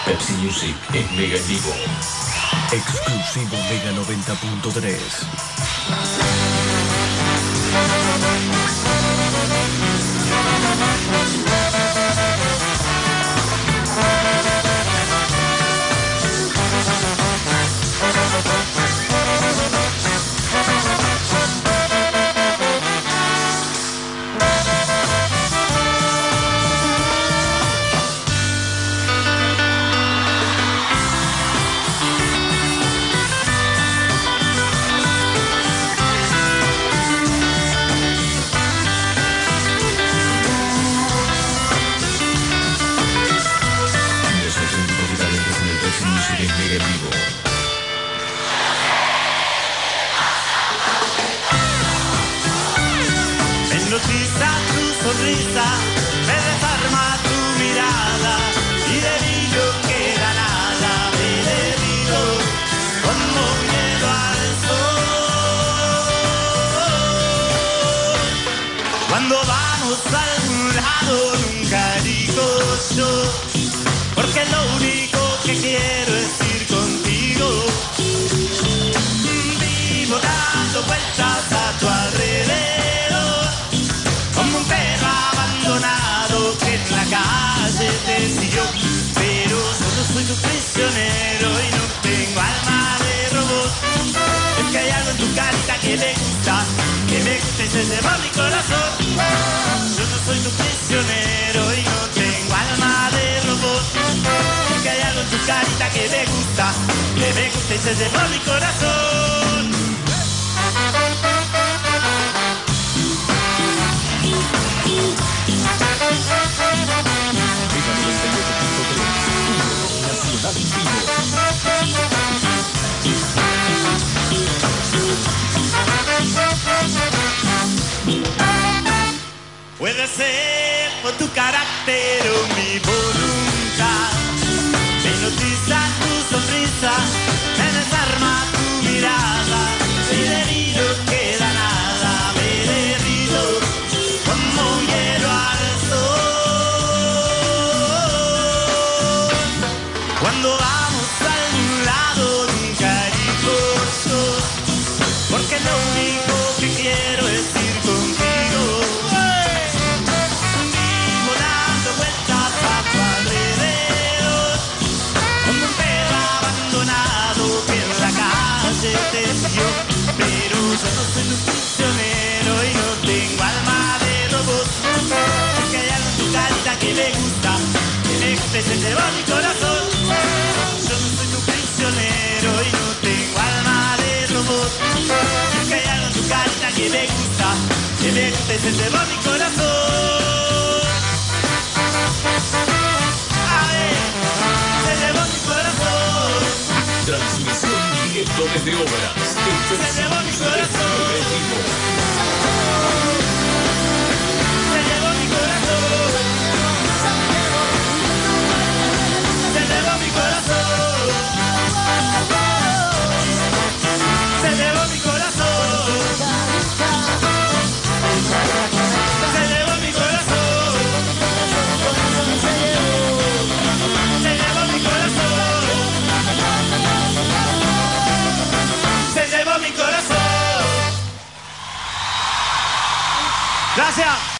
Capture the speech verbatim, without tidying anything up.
Pepsi Music en Mega en Vivo. Exclusivo Mega noventa punto tres. Hipnotiza tu sonrisa, me desarma tu mirada y de mí no queda nada, me derrito como miedo al sol. Cuando vamos a algún lado nunca digo yo, porque lo único que quiero es ir contigo. Vivo dando vueltas a tu alrededor, como un perro abandonado que en la calle te siguió. Pero yo no soy tu prisionero y no tengo alma de robot. Es que hay algo en tu carita que me gusta, que me gusta y se lleva mi corazón. Yo no soy tu prisionero y no tengo alma de robot. Es que hay algo en tu carita que me gusta, que me gusta y se lleva mi corazón. Nacional en Vivo. Puede ser por tu carácter o mi voluntad, me hipnotiza tu sonrisa, me desarma tu mirada y de mí no queda nada, me derrito como hielo al sol. Cuando vamos a algún lado nunca digo yo, porque lo único que quiero es ir contigo. Vivo dando vueltas a tu alrededor, como un perro abandonado que en la calle te siguió. Pero yo no soy tu prisionero y no tengo alma de robot. Porque hay algo en tu carita que me gusta, que me gusta y se lleva mi corazón. Yo no soy tu prisionero y no tengo alma de robot. Porque hay algo en tu carita que me gusta, que me gusta y se lleva mi corazón. A ver, se llevó mi corazón. Transmisión directo desde Obras. Se llevó mi corazón.